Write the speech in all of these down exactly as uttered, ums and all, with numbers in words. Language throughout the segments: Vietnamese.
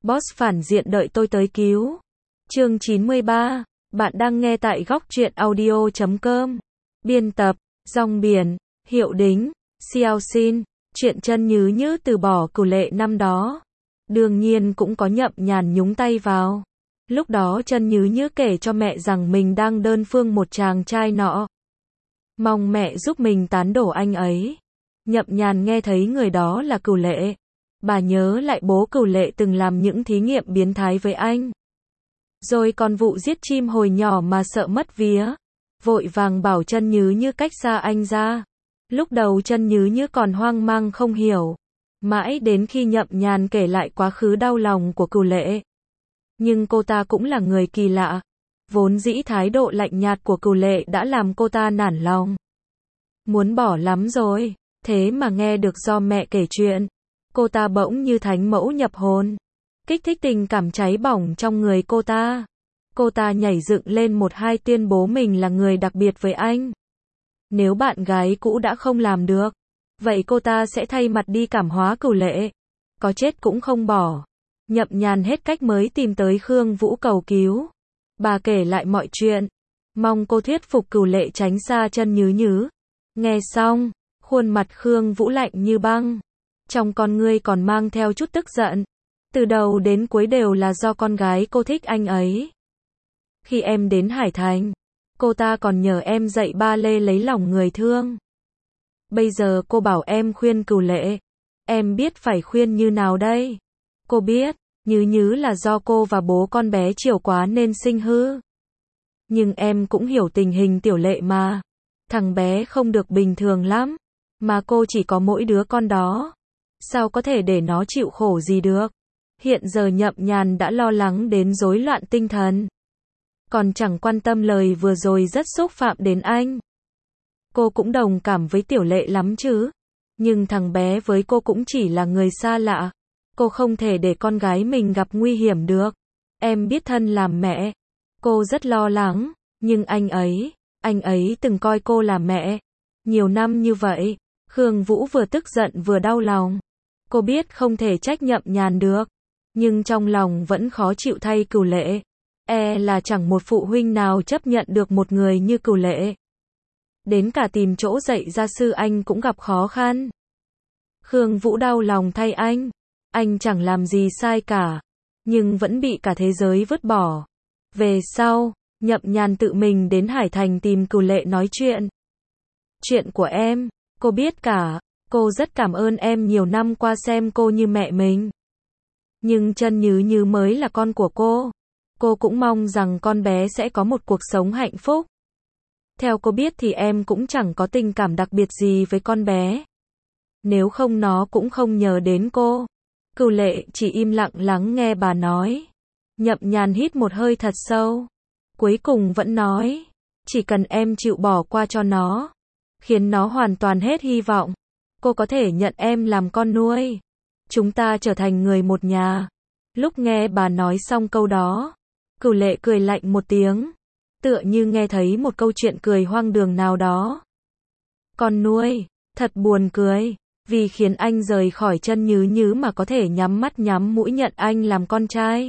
Boss phản diện đợi tôi tới cứu. Chương chín mươi ba. Bạn đang nghe tại góc truyện audio chấm com. Biên tập, Rong Biển, Hiệu Đính, Xiao Xin. Chuyện Chân Nhứ Nhứ từ bỏ Cửu Lệ năm đó. Đương nhiên cũng có Nhậm Nhàn nhúng tay vào. Lúc đó Chân Nhứ Nhứ kể cho mẹ rằng mình đang đơn phương một chàng trai nọ. Mong mẹ giúp mình tán đổ anh ấy. Nhậm Nhàn nghe thấy người đó là Cửu Lệ. Bà nhớ lại bố Cửu Lệ từng làm những thí nghiệm biến thái với anh. Rồi còn vụ giết chim hồi nhỏ mà sợ mất vía. Vội vàng bảo Chân Nhứ Nhứ cách xa anh ra. Lúc đầu Chân Nhứ Nhứ còn hoang mang không hiểu. Mãi đến khi Nhậm Nhàn kể lại quá khứ đau lòng của Cửu Lệ. Nhưng cô ta cũng là người kỳ lạ. Vốn dĩ thái độ lạnh nhạt của Cửu Lệ đã làm cô ta nản lòng. Muốn bỏ lắm rồi. Thế mà nghe được do mẹ kể chuyện. Cô ta bỗng như thánh mẫu nhập hồn. Kích thích tình cảm cháy bỏng trong người cô ta. Cô ta nhảy dựng lên một hai tuyên bố mình là người đặc biệt với anh. Nếu bạn gái cũ đã không làm được, vậy cô ta sẽ thay mặt đi cảm hóa Cửu Lệ. Có chết cũng không bỏ. Nhậm Nhàn hết cách mới tìm tới Khương Vũ cầu cứu. Bà kể lại mọi chuyện. Mong cô thuyết phục Cửu Lệ tránh xa Chân Nhứ Nhứ. Nghe xong, khuôn mặt Khương Vũ lạnh như băng. Trong con ngươi còn mang theo chút tức giận. Từ đầu đến cuối đều là do con gái cô thích anh ấy. Khi em đến Hải Thành, cô ta còn nhờ em dạy ba lê lấy lòng người thương. Bây giờ cô bảo em khuyên Cửu Lệ. Em biết phải khuyên như nào đây? Cô biết, Nhứ Nhứ là do cô và bố con bé chiều quá nên sinh hư. Nhưng em cũng hiểu tình hình Tiểu Lệ mà. Thằng bé không được bình thường lắm. Mà cô chỉ có mỗi đứa con đó. Sao có thể để nó chịu khổ gì được? Hiện giờ Nhậm Nhàn đã lo lắng đến rối loạn tinh thần. Còn chẳng quan tâm lời vừa rồi rất xúc phạm đến anh. Cô cũng đồng cảm với Tiểu Lệ lắm chứ. Nhưng thằng bé với cô cũng chỉ là người xa lạ. Cô không thể để con gái mình gặp nguy hiểm được. Em biết thân làm mẹ. Cô rất lo lắng. Nhưng anh ấy, anh ấy từng coi cô là mẹ. Nhiều năm như vậy. Khương Vũ vừa tức giận vừa đau lòng. Cô biết không thể trách Nhậm Nhàn được. Nhưng trong lòng vẫn khó chịu thay Cửu Lệ. E là chẳng một phụ huynh nào chấp nhận được một người như Cửu Lệ. Đến cả tìm chỗ dạy gia sư anh cũng gặp khó khăn. Khương Vũ đau lòng thay anh. Anh chẳng làm gì sai cả. Nhưng vẫn bị cả thế giới vứt bỏ. Về sau, Nhậm Nhàn tự mình đến Hải Thành tìm Cửu Lệ nói chuyện. Chuyện của em, cô biết cả. Cô rất cảm ơn em nhiều năm qua xem cô như mẹ mình. Nhưng Chân Nhứ Nhứ mới là con của cô. Cô cũng mong rằng con bé sẽ có một cuộc sống hạnh phúc. Theo cô biết thì em cũng chẳng có tình cảm đặc biệt gì với con bé. Nếu không nó cũng không nhờ đến cô. Cửu Lệ chỉ im lặng lắng nghe bà nói. Nhậm Nhàn hít một hơi thật sâu. Cuối cùng vẫn nói. Chỉ cần em chịu bỏ qua cho nó. Khiến nó hoàn toàn hết hy vọng. Cô có thể nhận em làm con nuôi. Chúng ta trở thành người một nhà. Lúc nghe bà nói xong câu đó, Cửu Lệ cười lạnh một tiếng. Tựa như nghe thấy một câu chuyện cười hoang đường nào đó. Con nuôi, thật buồn cười. Vì khiến anh rời khỏi Chân Nhứ Nhứ mà có thể nhắm mắt nhắm mũi nhận anh làm con trai.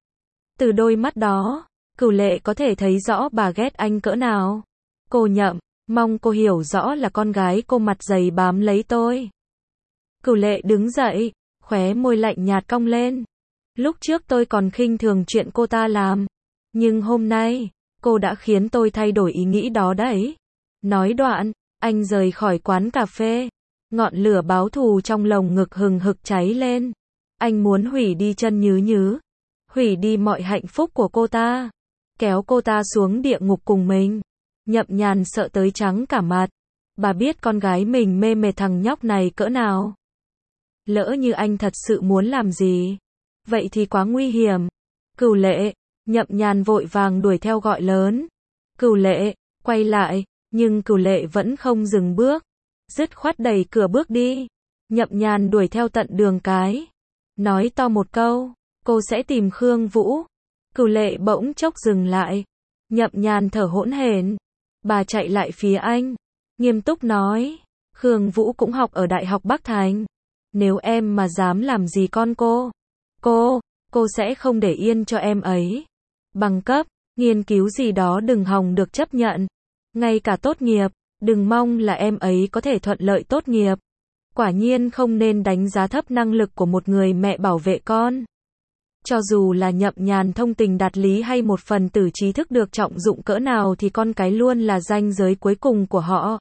Từ đôi mắt đó, Cửu Lệ có thể thấy rõ bà ghét anh cỡ nào. Cô Nhậm, mong cô hiểu rõ là con gái cô mặt dày bám lấy tôi. Cửu Lệ đứng dậy, khóe môi lạnh nhạt cong lên. Lúc trước tôi còn khinh thường chuyện cô ta làm. Nhưng hôm nay, cô đã khiến tôi thay đổi ý nghĩ đó đấy. Nói đoạn, anh rời khỏi quán cà phê. Ngọn lửa báo thù trong lồng ngực hừng hực cháy lên. Anh muốn hủy đi Chân Nhứ Nhứ. Hủy đi mọi hạnh phúc của cô ta. Kéo cô ta xuống địa ngục cùng mình. Nhậm Nhàn sợ tới trắng cả mặt. Bà biết con gái mình mê mệt thằng nhóc này cỡ nào. Lỡ như anh thật sự muốn làm gì, vậy thì quá nguy hiểm. Cửu Lệ, Nhậm Nhàn vội vàng đuổi theo gọi lớn. Cửu Lệ, quay lại, nhưng Cửu Lệ vẫn không dừng bước. Dứt khoát đẩy cửa bước đi. Nhậm Nhàn đuổi theo tận đường cái. Nói to một câu, cô sẽ tìm Khương Vũ. Cửu Lệ bỗng chốc dừng lại. Nhậm Nhàn thở hỗn hển. Bà chạy lại phía anh. Nghiêm túc nói. Khương Vũ cũng học ở Đại học Bắc Thành. Nếu em mà dám làm gì con cô, cô, cô sẽ không để yên cho em ấy. Bằng cấp, nghiên cứu gì đó đừng hòng được chấp nhận. Ngay cả tốt nghiệp, đừng mong là em ấy có thể thuận lợi tốt nghiệp. Quả nhiên không nên đánh giá thấp năng lực của một người mẹ bảo vệ con. Cho dù là nhậm nhàn thông tình đạt lý hay một phần tử trí thức được trọng dụng cỡ nào thì con cái luôn là ranh giới cuối cùng của họ.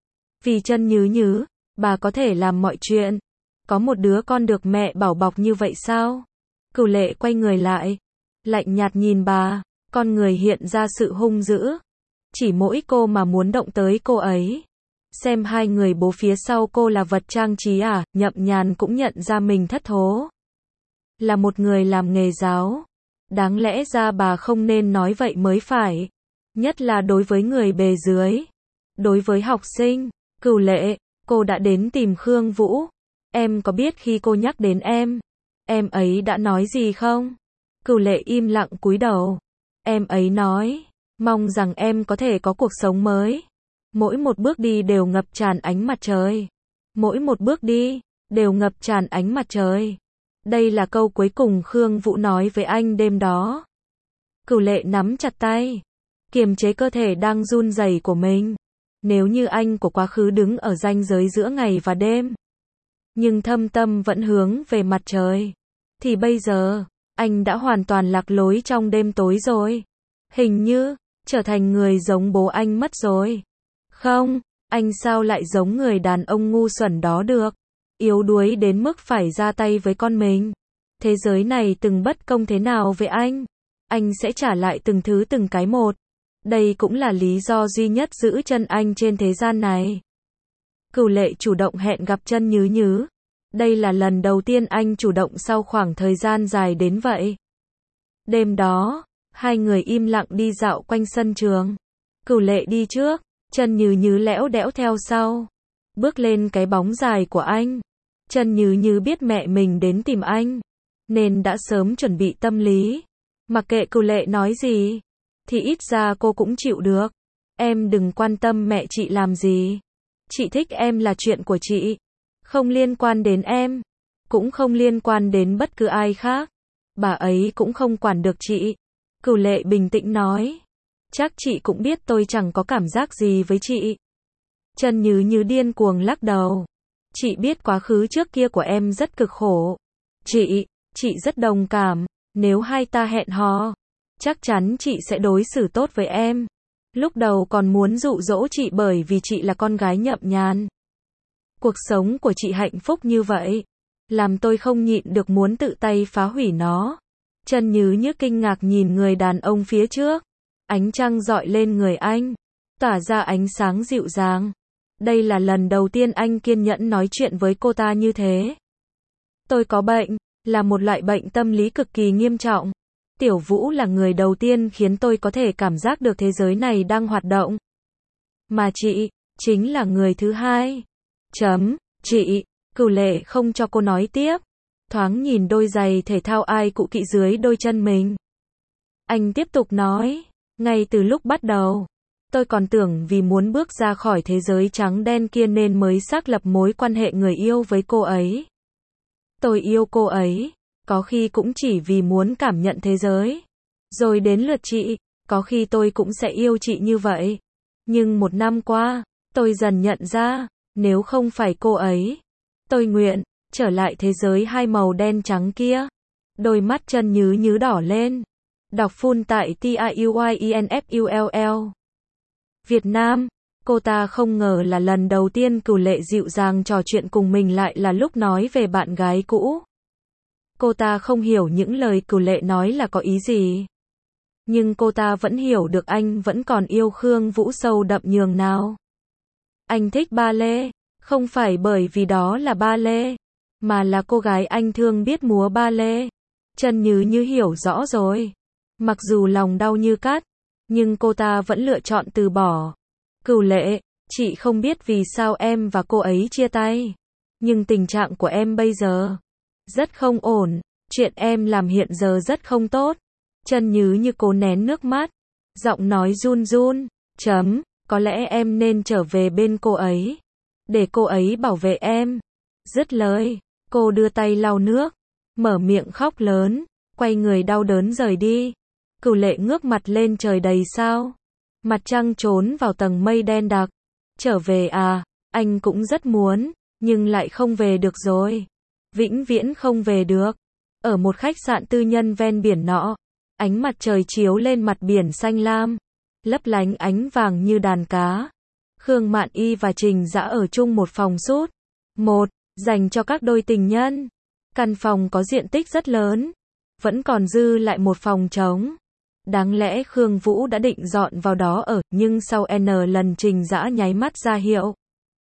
Vì Chân Nhứ Nhứ, bà có thể làm mọi chuyện. Có một đứa con được mẹ bảo bọc như vậy sao? Cửu Lệ quay người lại, lạnh nhạt nhìn bà, con người hiện ra sự hung dữ. Chỉ mỗi cô mà muốn động tới cô ấy. Xem hai người bố phía sau cô là vật trang trí à? Nhậm Nhàn cũng nhận ra mình thất thố. Là một người làm nghề giáo. Đáng lẽ ra bà không nên nói vậy mới phải. Nhất là đối với người bề dưới. Đối với học sinh. Cửu Lệ, cô đã đến tìm Khương Vũ. Em có biết khi cô nhắc đến em, em ấy đã nói gì không? Cửu Lệ im lặng cúi đầu. Em ấy nói, mong rằng em có thể có cuộc sống mới. Mỗi một bước đi đều ngập tràn ánh mặt trời. Mỗi một bước đi, đều ngập tràn ánh mặt trời. Đây là câu cuối cùng Khương Vũ nói với anh đêm đó. Cửu Lệ nắm chặt tay, kiềm chế cơ thể đang run rẩy của mình. Nếu như anh của quá khứ đứng ở ranh giới giữa ngày và đêm, nhưng thâm tâm vẫn hướng về mặt trời, thì bây giờ, anh đã hoàn toàn lạc lối trong đêm tối rồi. Hình như, trở thành người giống bố anh mất rồi. Không, anh sao lại giống người đàn ông ngu xuẩn đó được? Yếu đuối đến mức phải ra tay với con mình. Thế giới này từng bất công thế nào với anh, anh sẽ trả lại từng thứ từng cái một. Đây cũng là lý do duy nhất giữ chân anh trên thế gian này. Cửu Lệ chủ động hẹn gặp Chân Nhứ Nhứ. Đây là lần đầu tiên anh chủ động sau khoảng thời gian dài đến vậy. Đêm đó, hai người im lặng đi dạo quanh sân trường. Cửu Lệ đi trước, Chân Nhứ Nhứ lẽo đẽo theo sau. Bước lên cái bóng dài của anh. Chân Nhứ Nhứ biết mẹ mình đến tìm anh, nên đã sớm chuẩn bị tâm lý. Mặc kệ Cửu Lệ nói gì, thì ít ra cô cũng chịu được. Em đừng quan tâm mẹ chị làm gì. Chị thích em là chuyện của chị. Không liên quan đến em. Cũng không liên quan đến bất cứ ai khác. Bà ấy cũng không quản được chị. Cửu Lệ bình tĩnh nói. Chắc chị cũng biết tôi chẳng có cảm giác gì với chị. Chân Nhứ Nhứ điên cuồng lắc đầu. Chị biết quá khứ trước kia của em rất cực khổ. Chị, chị rất đồng cảm. Nếu hai ta hẹn hò, chắc chắn chị sẽ đối xử tốt với em. Lúc đầu còn muốn dụ dỗ chị bởi vì chị là con gái Nhậm Nhàn. Cuộc sống của chị hạnh phúc như vậy, làm tôi không nhịn được muốn tự tay phá hủy nó. Chân Nhứ Nhứ kinh ngạc nhìn người đàn ông phía trước. Ánh trăng rọi lên người anh, tỏa ra ánh sáng dịu dàng. Đây là lần đầu tiên anh kiên nhẫn nói chuyện với cô ta như thế. Tôi có bệnh, là một loại bệnh tâm lý cực kỳ nghiêm trọng. Tiểu Vũ là người đầu tiên khiến tôi có thể cảm giác được thế giới này đang hoạt động. Mà chị, chính là người thứ hai. Chấm, chị, Cửu Lệ không cho cô nói tiếp. Thoáng nhìn đôi giày thể thao ai cụ kỵ dưới đôi chân mình. Anh tiếp tục nói, ngay từ lúc bắt đầu, tôi còn tưởng vì muốn bước ra khỏi thế giới trắng đen kia nên mới xác lập mối quan hệ người yêu với cô ấy. Tôi yêu cô ấy, có khi cũng chỉ vì muốn cảm nhận thế giới. Rồi đến lượt chị, có khi tôi cũng sẽ yêu chị như vậy. Nhưng một năm qua, tôi dần nhận ra, nếu không phải cô ấy, tôi nguyện trở lại thế giới hai màu đen trắng kia. Đôi mắt Chân Nhứ Nhứ đỏ lên. Đọc full tại T I U Y E N F U L L. Việt Nam, cô ta không ngờ là lần đầu tiên Cửu Lệ dịu dàng trò chuyện cùng mình lại là lúc nói về bạn gái cũ. Cô ta không hiểu những lời Cửu Lệ nói là có ý gì. Nhưng cô ta vẫn hiểu được anh vẫn còn yêu Khương Vũ sâu đậm nhường nào. Anh thích ba lê, không phải bởi vì đó là ba lê, mà là cô gái anh thương biết múa ba lê. Chân Nhứ Nhứ hiểu rõ rồi. Mặc dù lòng đau như cắt, nhưng cô ta vẫn lựa chọn từ bỏ. Cửu Lệ, chị không biết vì sao em và cô ấy chia tay. Nhưng tình trạng của em bây giờ rất không ổn. Chuyện em làm hiện giờ rất không tốt. Chân Nhứ Nhứ cố nén nước mắt. Giọng nói run run. Chấm, có lẽ em nên trở về bên cô ấy. Để cô ấy bảo vệ em. Dứt lời, cô đưa tay lau nước. Mở miệng khóc lớn. quay người đau đớn rời đi. Cửu Lệ ngước mặt lên trời đầy sao. Mặt trăng trốn vào tầng mây đen đặc. Trở về à, anh cũng rất muốn, nhưng lại không về được rồi. Vĩnh viễn không về được. Ở một khách sạn tư nhân ven biển nọ, ánh mặt trời chiếu lên mặt biển xanh lam, lấp lánh ánh vàng như đàn cá. Khương Mạn Y và Trình Dã ở chung một phòng sút. Một, dành cho các đôi tình nhân. Căn phòng có diện tích rất lớn, vẫn còn dư lại một phòng trống. Đáng lẽ Khương Vũ đã định dọn vào đó ở, nhưng sau N lần Trình Dã nháy mắt ra hiệu,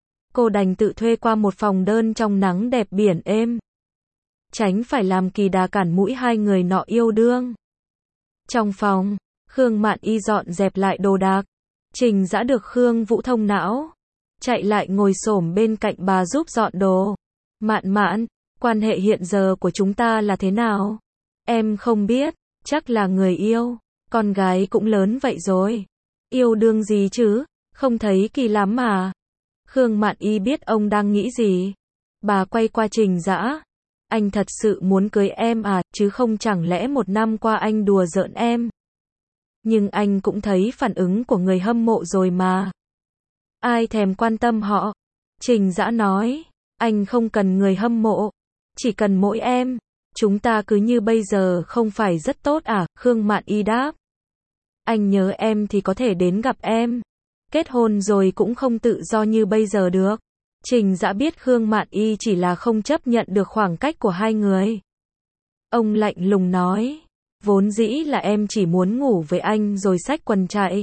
cô đành tự thuê qua một phòng đơn trong nắng đẹp biển êm. Tránh phải làm kỳ đà cản mũi hai người nọ yêu đương. Trong phòng, Khương Mạn Y dọn dẹp lại đồ đạc. Trình Dã được Khương Vũ thông não, chạy lại ngồi xổm bên cạnh bà giúp dọn đồ. Mạn Mạn, quan hệ hiện giờ của chúng ta là thế nào? Em không biết, chắc là người yêu. Con gái cũng lớn vậy rồi. Yêu đương gì chứ, không thấy kỳ lắm mà. Khương Mạn Y biết ông đang nghĩ gì. Bà quay qua Trình Dã. Anh thật sự muốn cưới em à, chứ không chẳng lẽ một năm qua anh đùa giỡn em. Nhưng anh cũng thấy phản ứng của người hâm mộ rồi mà. Ai thèm quan tâm họ. Trình Dã nói, anh không cần người hâm mộ, chỉ cần mỗi em. Chúng ta cứ như bây giờ không phải rất tốt à? Khương Mạn Y đáp. Anh nhớ em thì có thể đến gặp em. Kết hôn rồi cũng không tự do như bây giờ được. Trình Dã biết Khương Mạn Y chỉ là không chấp nhận được khoảng cách của hai người. Ông lạnh lùng nói, vốn dĩ là em chỉ muốn ngủ với anh rồi xách quần chạy.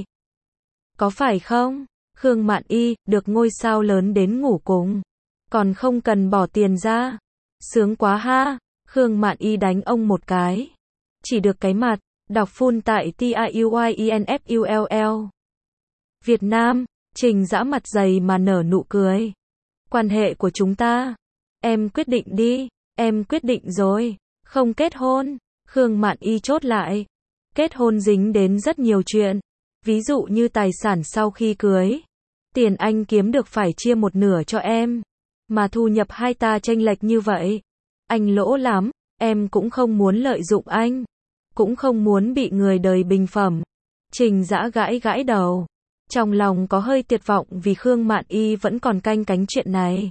Có phải không? Khương Mạn Y, được ngôi sao lớn đến ngủ cùng, còn không cần bỏ tiền ra. Sướng quá ha. Khương Mạn Y đánh ông một cái. Chỉ được cái mặt. Đọc full tại T I U I E N F U L L. Việt Nam. Trình Dã mặt dày mà nở nụ cười. Quan hệ của chúng ta. Em quyết định đi. Em quyết định rồi. Không kết hôn. Khương Mạn Y chốt lại. Kết hôn dính đến rất nhiều chuyện. Ví dụ như tài sản sau khi cưới. Tiền anh kiếm được phải chia một nửa cho em. Mà thu nhập hai ta chênh lệch như vậy. Anh lỗ lắm. Em cũng không muốn lợi dụng anh. Cũng không muốn bị người đời bình phẩm. Trình Dã gãi gãi đầu. Trong lòng có hơi tuyệt vọng vì Khương Mạn Y vẫn còn canh cánh chuyện này.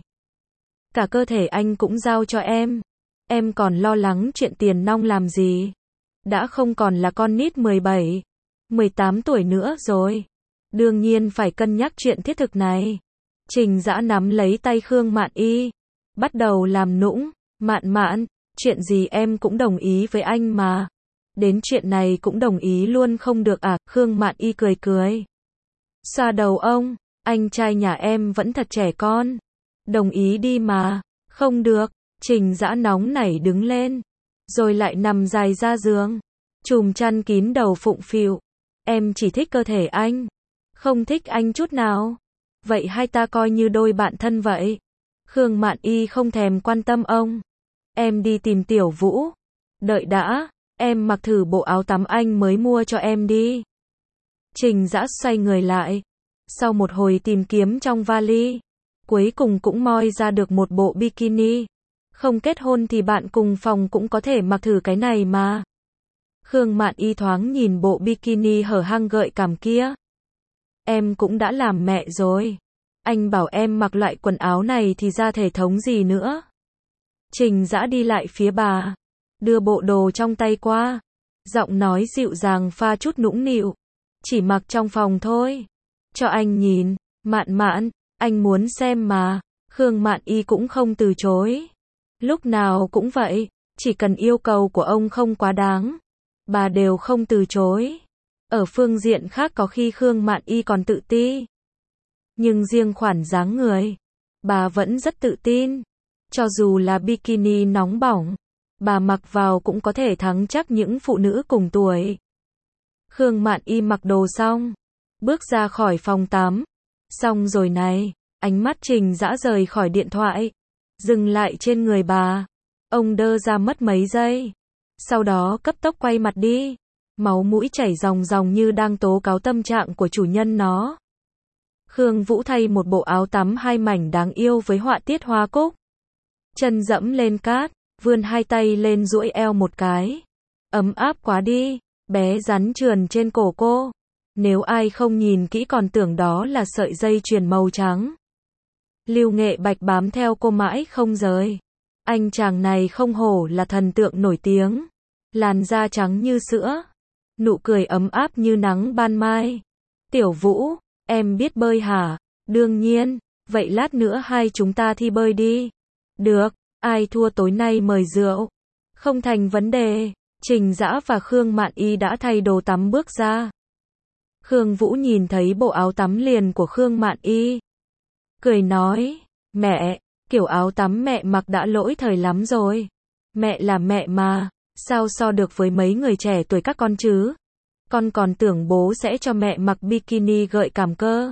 Cả cơ thể anh cũng giao cho em. Em còn lo lắng chuyện tiền nong làm gì? Đã không còn là con nít mười bảy, mười tám tuổi nữa rồi. Đương nhiên phải cân nhắc chuyện thiết thực này. Trình Dã nắm lấy tay Khương Mạn Y. Bắt đầu làm nũng. Mạn Mạn, chuyện gì em cũng đồng ý với anh mà. Đến chuyện này cũng đồng ý luôn không được à? Khương Mạn Y cười cười. Xoa đầu ông, anh trai nhà em vẫn thật trẻ con. Đồng ý đi mà. Không được. Trình Dã nóng nảy đứng lên. Rồi lại nằm dài ra giường. Chùm chăn kín đầu phụng phịu. Em chỉ thích cơ thể anh. Không thích anh chút nào. Vậy hai ta coi như đôi bạn thân vậy. Khương Mạn Y không thèm quan tâm ông. Em đi tìm Tiểu Vũ. Đợi đã. Em mặc thử bộ áo tắm anh mới mua cho em đi. Trình Dã xoay người lại. Sau một hồi tìm kiếm trong vali, cuối cùng cũng moi ra được một bộ bikini. Không kết hôn thì bạn cùng phòng cũng có thể mặc thử cái này mà. Khương Mạn Y thoáng nhìn bộ bikini hở hang gợi cảm kia. Em cũng đã làm mẹ rồi. Anh bảo em mặc loại quần áo này thì ra thể thống gì nữa. Trình Dã đi lại phía bà. Đưa bộ đồ trong tay qua. Giọng nói dịu dàng pha chút nũng nịu. Chỉ mặc trong phòng thôi. Cho anh nhìn. Mạn Mạn, anh muốn xem mà. Khương Mạn Y cũng không từ chối. Lúc nào cũng vậy. Chỉ cần yêu cầu của ông không quá đáng, bà đều không từ chối. Ở phương diện khác có khi Khương Mạn Y còn tự ti. Nhưng riêng khoản dáng người, bà vẫn rất tự tin. Cho dù là bikini nóng bỏng, bà mặc vào cũng có thể thắng chắc những phụ nữ cùng tuổi. Khương Mạn Y mặc đồ xong, bước ra khỏi phòng tắm. Xong rồi này, ánh mắt Trình Dã rời khỏi điện thoại, dừng lại trên người bà. Ông đơ ra mất mấy giây. Sau đó cấp tốc quay mặt đi. Máu mũi chảy ròng ròng như đang tố cáo tâm trạng của chủ nhân nó. Khương Vũ thay một bộ áo tắm hai mảnh đáng yêu với họa tiết hoa cúc. Chân dẫm lên cát, vươn hai tay lên duỗi eo một cái. ấm áp quá đi, bé rắn trườn trên cổ cô. Nếu ai không nhìn kỹ còn tưởng đó là sợi dây chuyền màu trắng. Lưu Nghệ Bạch bám theo cô mãi không rời. Anh chàng này không hổ là thần tượng nổi tiếng. Làn da trắng như sữa, nụ cười ấm áp như nắng ban mai. Tiểu Vũ, em biết bơi hả? Đương nhiên, vậy lát nữa hai chúng ta thi bơi đi. Được, ai thua tối nay mời rượu. Không thành vấn đề. Trình Dã và Khương Mạn Y đã thay đồ tắm bước ra. Khương Vũ nhìn thấy bộ áo tắm liền của Khương Mạn Y. Cười nói, mẹ, kiểu áo tắm mẹ mặc đã lỗi thời lắm rồi. Mẹ là mẹ mà, sao so được với mấy người trẻ tuổi các con chứ? Con còn tưởng bố sẽ cho mẹ mặc bikini gợi cảm cơ.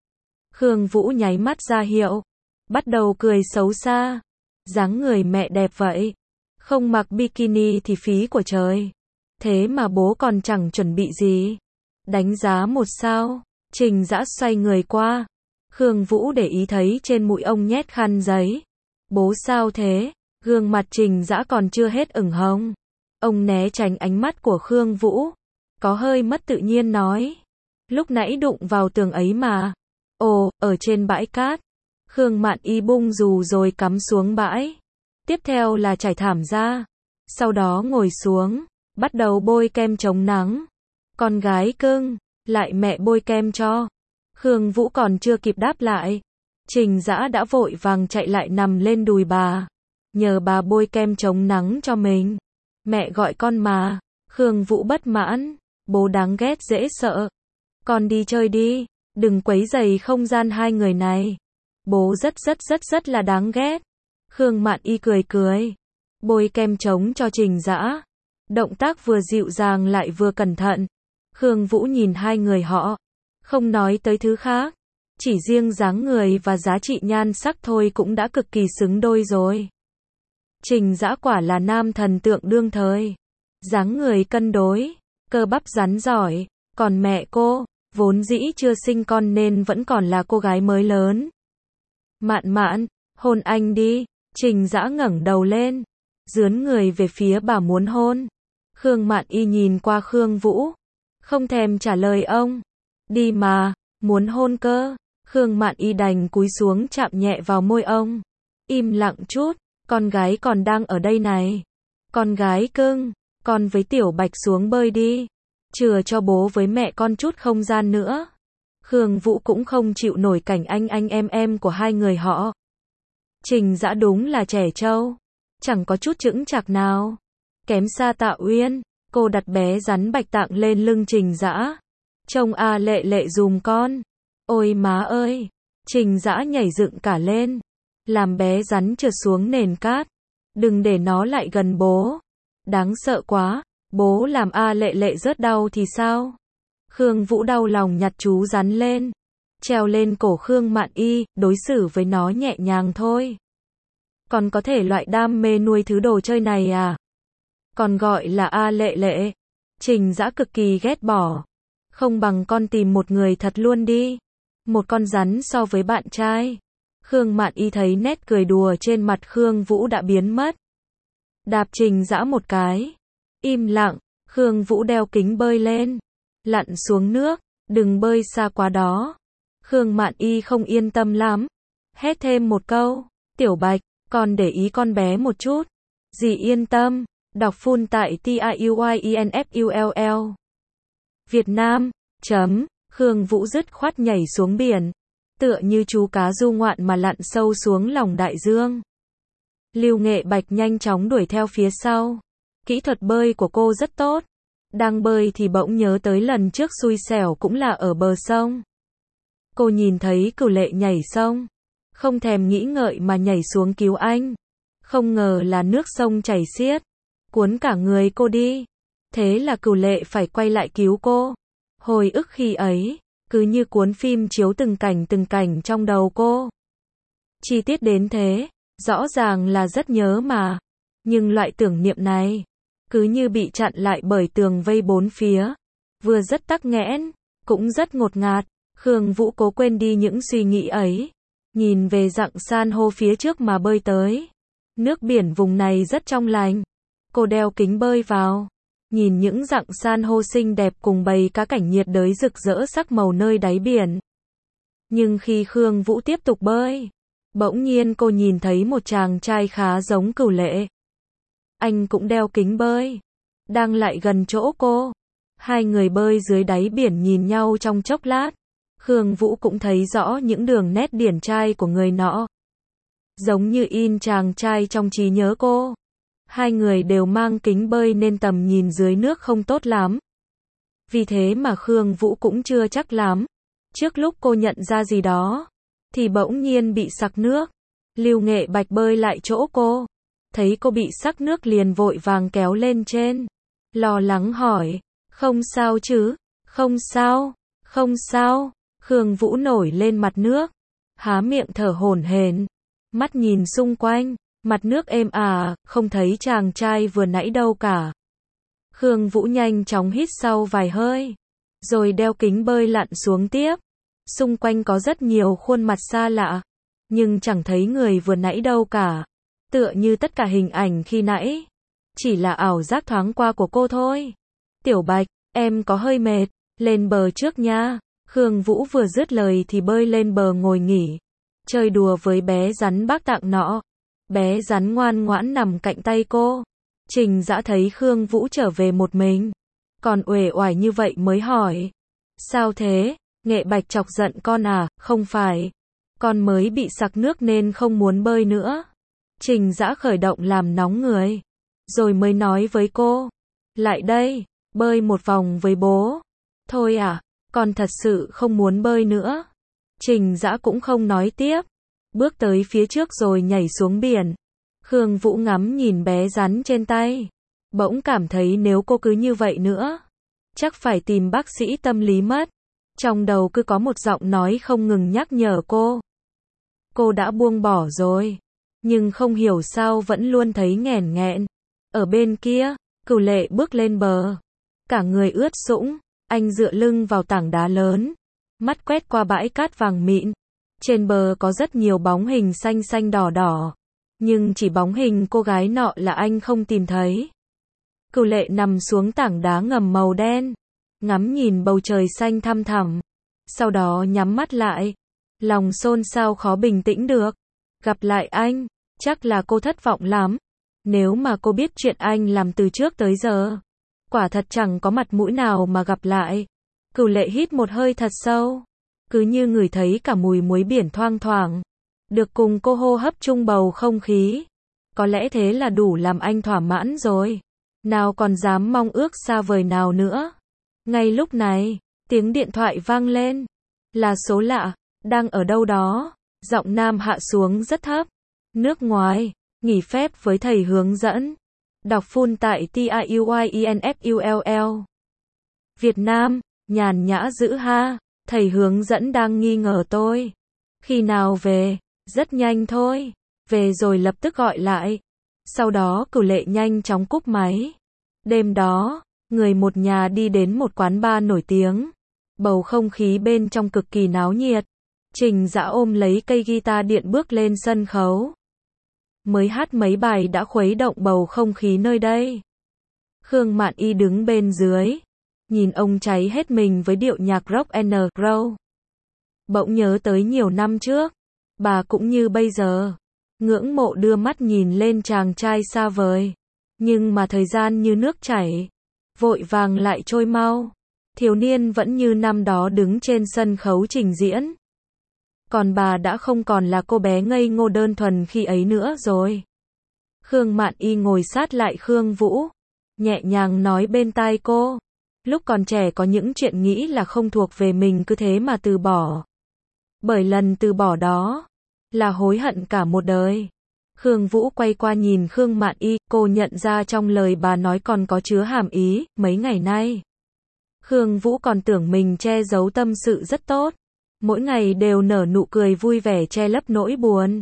Khương Vũ nháy mắt ra hiệu, bắt đầu cười xấu xa. Dáng người mẹ đẹp vậy, không mặc bikini thì phí của trời. Thế mà bố còn chẳng chuẩn bị gì. Đánh giá một sao. Trình Dã xoay người qua. Khương Vũ để ý thấy trên mũi ông nhét khăn giấy. Bố sao thế? Gương mặt Trình Dã còn chưa hết ửng hồng. Ông né tránh ánh mắt của Khương Vũ, có hơi mất tự nhiên nói. Lúc nãy đụng vào tường ấy mà. Ồ, ở trên bãi cát. Khương Mạn Y bung dù rồi cắm xuống bãi. Tiếp theo là trải thảm ra. Sau đó ngồi xuống, bắt đầu bôi kem chống nắng. Con gái cưng, lại mẹ bôi kem cho. Khương Vũ còn chưa kịp đáp lại. Trình Dã đã vội vàng chạy lại nằm lên đùi bà. Nhờ bà bôi kem chống nắng cho mình. Mẹ gọi con mà. Khương Vũ bất mãn. Bố đáng ghét dễ sợ. Con đi chơi đi. Đừng quấy rầy không gian hai người này. Bố rất rất rất rất là đáng ghét. Khương Mạn Y cười cười. Bôi kem chống cho Trình Dã. Động tác vừa dịu dàng lại vừa cẩn thận. Khương Vũ nhìn hai người họ. Không nói tới thứ khác. Chỉ riêng dáng người và giá trị nhan sắc thôi cũng đã cực kỳ xứng đôi rồi. Trình Dã quả là nam thần tượng đương thời. Dáng người cân đối, cơ bắp rắn giỏi. Còn mẹ cô, vốn dĩ chưa sinh con nên vẫn còn là cô gái mới lớn. Mạn Mạn, hôn anh đi. Trình Dã ngẩng đầu lên, dướn người về phía bà muốn hôn. Khương Mạn Y nhìn qua Khương Vũ, không thèm trả lời ông. Đi mà, muốn hôn cơ. Khương Mạn Y đành cúi xuống chạm nhẹ vào môi ông. Im lặng chút, con gái còn đang ở đây này. Con gái cưng, con với Tiểu Bạch xuống bơi đi. Chừa cho bố với mẹ con chút không gian nữa. Khương Vũ cũng không chịu nổi cảnh anh anh em em của hai người họ. Trình Dã đúng là trẻ trâu, chẳng có chút chững chạc nào. Kém xa Tạ Uyên. Cô đặt bé rắn bạch tạng lên lưng Trình Dã. Trông a lệ lệ dùm con. Ôi má ơi. Trình Dã nhảy dựng cả lên, làm bé rắn trượt xuống nền cát. Đừng để nó lại gần bố. Đáng sợ quá. Bố làm a lệ lệ rớt đau thì sao? Khương Vũ đau lòng nhặt chú rắn lên, treo lên cổ Khương Mạn Y, đối xử với nó nhẹ nhàng thôi. Còn có thể loại đam mê nuôi thứ đồ chơi này à? Còn gọi là a lệ lệ. Trình Dã cực kỳ ghét bỏ. Không bằng con tìm một người thật luôn đi. Một con rắn so với bạn trai. Khương Mạn Y thấy nét cười đùa trên mặt Khương Vũ đã biến mất. Đạp Trình Dã một cái. Im lặng. Khương Vũ đeo kính bơi lên, lặn xuống nước. Đừng bơi xa quá đó. Khương Mạn Y không yên tâm lắm, hét thêm một câu. Tiểu Bạch, con để ý con bé một chút. Dì yên tâm. Đọc full tại T I U Y E N F U L L. Việt Nam. Chấm. Khương Vũ dứt khoát nhảy xuống biển, tựa như chú cá du ngoạn mà lặn sâu xuống lòng đại dương. Lưu Nghệ Bạch nhanh chóng đuổi theo phía sau. Kỹ thuật bơi của cô rất tốt. Đang bơi thì bỗng nhớ tới lần trước xui xẻo cũng là ở bờ sông. Cô nhìn thấy Cửu Lệ nhảy sông, không thèm nghĩ ngợi mà nhảy xuống cứu anh. Không ngờ là nước sông chảy xiết, cuốn cả người cô đi. Thế là Cửu Lệ phải quay lại cứu cô. Hồi ức khi ấy, cứ như cuốn phim chiếu từng cảnh từng cảnh trong đầu cô. Chi tiết đến thế, rõ ràng là rất nhớ mà. Nhưng loại tưởng niệm này, cứ như bị chặn lại bởi tường vây bốn phía. Vừa rất tắc nghẽn, cũng rất ngột ngạt. Khương Vũ cố quên đi những suy nghĩ ấy. Nhìn về dặng san hô phía trước mà bơi tới. Nước biển vùng này rất trong lành. Cô đeo kính bơi vào. nhìn những rặng san hô xinh đẹp cùng bầy cá cảnh nhiệt đới rực rỡ sắc màu nơi đáy biển. Nhưng khi Khương Vũ tiếp tục bơi, bỗng nhiên cô nhìn thấy một chàng trai khá giống Cửu Lệ. Anh cũng đeo kính bơi, đang lại gần chỗ cô. Hai người bơi dưới đáy biển nhìn nhau trong chốc lát. Khương Vũ cũng thấy rõ những đường nét điển trai của người nọ. Giống như in chàng trai trong trí nhớ cô. Hai người đều mang kính bơi nên tầm nhìn dưới nước không tốt lắm. Vì thế mà Khương Vũ cũng chưa chắc lắm. Trước lúc cô nhận ra gì đó, thì bỗng nhiên bị sặc nước. Lưu Nghệ Bạch bơi lại chỗ cô. Thấy cô bị sặc nước liền vội vàng kéo lên trên. Lo lắng hỏi, không sao chứ, không sao, không sao. Khương Vũ nổi lên mặt nước, há miệng thở hổn hển, mắt nhìn xung quanh, mặt nước êm ả, không thấy chàng trai vừa nãy đâu cả. Khương Vũ nhanh chóng hít sâu vài hơi, rồi đeo kính bơi lặn xuống tiếp. Xung quanh có rất nhiều khuôn mặt xa lạ, nhưng chẳng thấy người vừa nãy đâu cả. Tựa như tất cả hình ảnh khi nãy chỉ là ảo giác thoáng qua của cô thôi. Tiểu Bạch, em có hơi mệt, lên bờ trước nha. Khương Vũ vừa dứt lời thì bơi lên bờ ngồi nghỉ, chơi đùa với bé rắn bác tặng nọ. Bé rắn ngoan ngoãn nằm cạnh tay cô. Trình Dã thấy Khương Vũ trở về một mình, còn uể oải như vậy mới hỏi, sao thế? Nghệ Bạch chọc giận con à? Không phải, con mới bị sặc nước nên không muốn bơi nữa. Trình Dã khởi động làm nóng người, rồi mới nói với cô, lại đây, bơi một vòng với bố. Thôi à, con thật sự không muốn bơi nữa. Trình Dã cũng không nói tiếp, bước tới phía trước rồi nhảy xuống biển. Khương Vũ ngắm nhìn bé rắn trên tay, bỗng cảm thấy nếu cô cứ như vậy nữa, chắc phải tìm bác sĩ tâm lý mất. Trong đầu cứ có một giọng nói không ngừng nhắc nhở cô. Cô đã buông bỏ rồi, nhưng không hiểu sao vẫn luôn thấy nghẹn nghẹn. Ở bên kia, Cửu Lệ bước lên bờ, cả người ướt sũng, anh dựa lưng vào tảng đá lớn, mắt quét qua bãi cát vàng mịn. Trên bờ có rất nhiều bóng hình xanh xanh đỏ đỏ, nhưng chỉ bóng hình cô gái nọ là anh không tìm thấy. Cửu Lệ nằm xuống tảng đá ngầm màu đen, ngắm nhìn bầu trời xanh thăm thẳm, sau đó nhắm mắt lại, lòng xôn xao khó bình tĩnh được. Gặp lại anh, chắc là cô thất vọng lắm. Nếu mà cô biết chuyện anh làm từ trước tới giờ, quả thật chẳng có mặt mũi nào mà gặp lại. Cửu Lệ hít một hơi thật sâu, cứ như ngửi thấy cả mùi muối biển thoang thoảng, được cùng cô hô hấp chung bầu không khí. Có lẽ thế là đủ làm anh thỏa mãn rồi, nào còn dám mong ước xa vời nào nữa. Ngay lúc này, tiếng điện thoại vang lên, là số lạ, đang ở đâu đó. Giọng nam hạ xuống rất thấp. Nước ngoài, nghỉ phép với thầy hướng dẫn. Đọc full tại T I U I E N F U L L. Việt Nam, nhàn nhã dữ ha, thầy hướng dẫn đang nghi ngờ tôi. Khi nào về? Rất nhanh thôi. Về rồi lập tức gọi lại. Sau đó Cửu Lệ nhanh chóng cúp máy. Đêm đó, người một nhà đi đến một quán bar nổi tiếng. Bầu không khí bên trong cực kỳ náo nhiệt. Trình Dã ôm lấy cây guitar điện bước lên sân khấu. Mới hát mấy bài đã khuấy động bầu không khí nơi đây. Khương Mạn Y đứng bên dưới, nhìn ông cháy hết mình với điệu nhạc rock and roll. Bỗng nhớ tới nhiều năm trước, bà cũng như bây giờ, ngưỡng mộ đưa mắt nhìn lên chàng trai xa vời. Nhưng mà thời gian như nước chảy, vội vàng lại trôi mau. Thiếu niên vẫn như năm đó đứng trên sân khấu trình diễn. Còn bà đã không còn là cô bé ngây ngô đơn thuần khi ấy nữa rồi. Khương Mạn Y ngồi sát lại Khương Vũ, nhẹ nhàng nói bên tai cô. Lúc còn trẻ có những chuyện nghĩ là không thuộc về mình cứ thế mà từ bỏ. Bởi lần từ bỏ đó, là hối hận cả một đời. Khương Vũ quay qua nhìn Khương Mạn Y, cô nhận ra trong lời bà nói còn có chứa hàm ý. Mấy ngày nay, Khương Vũ còn tưởng mình che giấu tâm sự rất tốt. Mỗi ngày đều nở nụ cười vui vẻ che lấp nỗi buồn.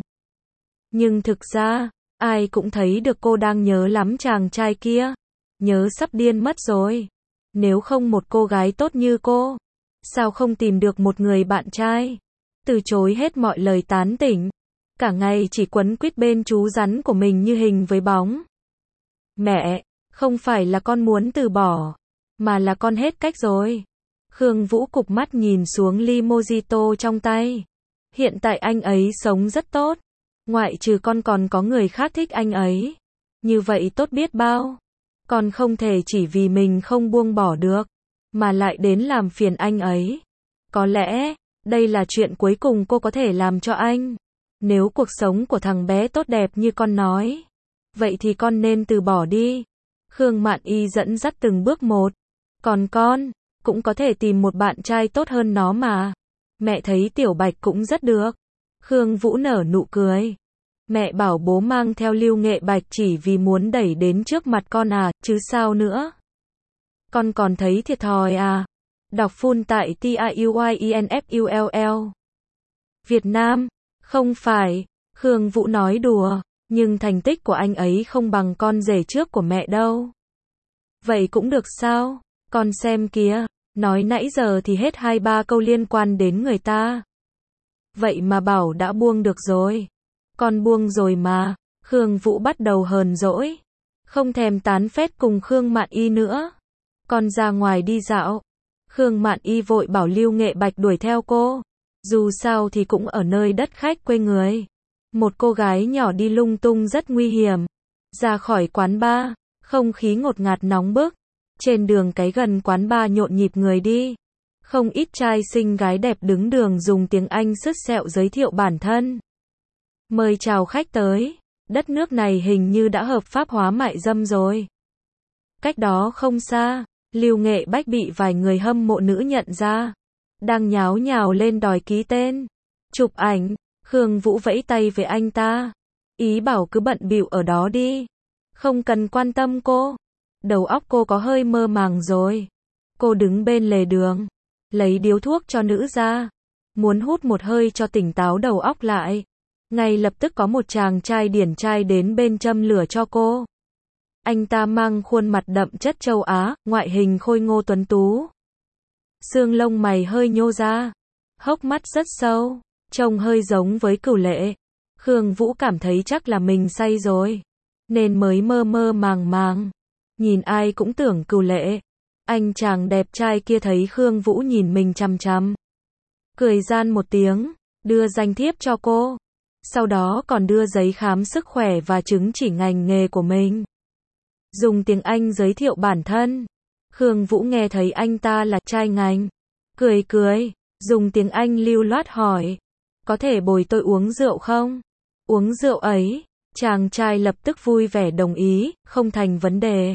Nhưng thực ra, ai cũng thấy được cô đang nhớ lắm chàng trai kia. Nhớ sắp điên mất rồi. Nếu không một cô gái tốt như cô, sao không tìm được một người bạn trai? Từ chối hết mọi lời tán tỉnh. Cả ngày chỉ quấn quýt bên chú rắn của mình như hình với bóng. Mẹ, Không phải là con muốn từ bỏ, mà là con hết cách rồi. Khương Vũ cụp mắt nhìn xuống ly mojito trong tay. Hiện tại anh ấy sống rất tốt. Ngoại trừ con còn có người khác thích anh ấy. Như vậy tốt biết bao. Con không thể chỉ vì mình không buông bỏ được, mà lại đến làm phiền anh ấy. Có lẽ, đây là chuyện cuối cùng cô có thể làm cho anh. Nếu cuộc sống của thằng bé tốt đẹp như con nói, vậy thì con nên từ bỏ đi. Khương Mạn Y dẫn dắt từng bước một. Còn con, cũng có thể tìm một bạn trai tốt hơn nó mà. Mẹ thấy Tiểu Bạch cũng rất được. Khương Vũ nở nụ cười. Mẹ bảo bố mang theo Lưu Nghệ Bạch chỉ vì muốn đẩy đến trước mặt con à, chứ sao nữa. Con còn thấy thiệt thòi à. Đọc full tại T I U Y E N F U L L. Việt Nam, không phải. Khương Vũ nói đùa, nhưng thành tích của anh ấy không bằng con rể trước của mẹ đâu. Vậy cũng được sao? Con xem kìa, nói nãy giờ thì hết hai ba câu liên quan đến người ta. Vậy mà bảo đã buông được rồi. Con buông rồi mà. Khương Vũ bắt đầu hờn dỗi. Không thèm tán phét cùng Khương Mạn Y nữa. Con ra ngoài đi dạo. Khương Mạn Y vội bảo Lưu Nghệ Bạch đuổi theo cô. Dù sao thì cũng ở nơi đất khách quê người. Một cô gái nhỏ đi lung tung rất nguy hiểm. Ra khỏi quán bar, không khí ngột ngạt nóng bức. Trên đường cái gần quán bar nhộn nhịp người đi. Không ít trai xinh gái đẹp đứng đường dùng tiếng Anh sứt sẹo giới thiệu bản thân. Mời chào khách tới. Đất nước này hình như đã hợp pháp hóa mại dâm rồi. Cách đó không xa, Lưu Nghệ Bách bị vài người hâm mộ nữ nhận ra. Đang nháo nhào lên đòi ký tên. Chụp ảnh. Khương Vũ vẫy tay với anh ta. Ý bảo cứ bận bịu ở đó đi. Không cần quan tâm cô. Đầu óc cô có hơi mơ màng rồi. Cô đứng bên lề đường. Lấy điếu thuốc cho nữ ra. Muốn hút một hơi cho tỉnh táo đầu óc lại. Ngay lập tức có một chàng trai điển trai đến bên châm lửa cho cô. Anh ta mang khuôn mặt đậm chất châu Á, ngoại hình khôi ngô tuấn tú. Xương lông mày hơi nhô ra. Hốc mắt rất sâu. Trông hơi giống với Cửu Lệ. Khương Vũ cảm thấy chắc là mình say rồi. Nên mới mơ mơ màng màng. Nhìn ai cũng tưởng Cửu Lệ. Anh chàng đẹp trai kia thấy Khương Vũ nhìn mình chằm chằm. Cười gian một tiếng. Đưa danh thiếp cho cô. Sau đó còn đưa giấy khám sức khỏe và chứng chỉ ngành nghề của mình. Dùng tiếng Anh giới thiệu bản thân. Khương Vũ nghe thấy anh ta là trai ngành. Cười cười. Dùng tiếng Anh lưu loát hỏi. Có thể bồi tôi uống rượu không? Uống rượu ấy. Chàng trai lập tức vui vẻ đồng ý, không thành vấn đề.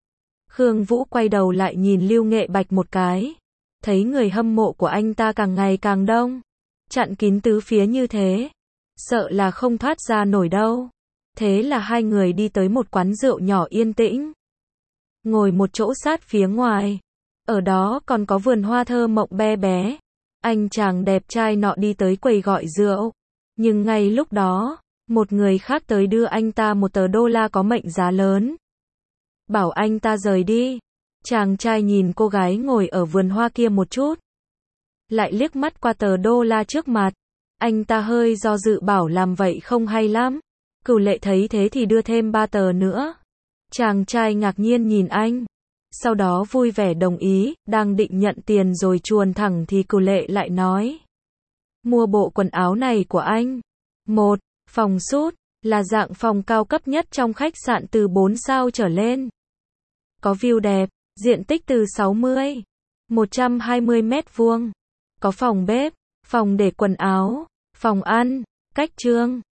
Khương Vũ quay đầu lại nhìn Lưu Nghệ Bạch một cái. Thấy người hâm mộ của anh ta càng ngày càng đông. Chặn kín tứ phía như thế. Sợ là không thoát ra nổi đâu. Thế là hai người đi tới một quán rượu nhỏ yên tĩnh. Ngồi một chỗ sát phía ngoài. Ở đó còn có vườn hoa thơ mộng be bé. Anh chàng đẹp trai nọ đi tới quầy gọi rượu. Nhưng ngay lúc đó, một người khác tới đưa anh ta một tờ đô la có mệnh giá lớn. Bảo anh ta rời đi. Chàng trai nhìn cô gái ngồi ở vườn hoa kia một chút. Lại liếc mắt qua tờ đô la trước mặt. Anh ta hơi do dự bảo làm vậy không hay lắm. Cửu Lệ thấy thế thì đưa thêm ba tờ nữa. Chàng trai ngạc nhiên nhìn anh. Sau đó vui vẻ đồng ý, đang định nhận tiền rồi chuồn thẳng thì Cửu Lệ lại nói. Mua bộ quần áo này của anh. Một, phòng sút, là dạng phòng cao cấp nhất trong khách sạn từ bốn sao trở lên. Có view đẹp, diện tích từ sáu mươi, một trăm hai mươi mét vuông. Có phòng bếp, phòng để quần áo, phòng ăn, cách trương,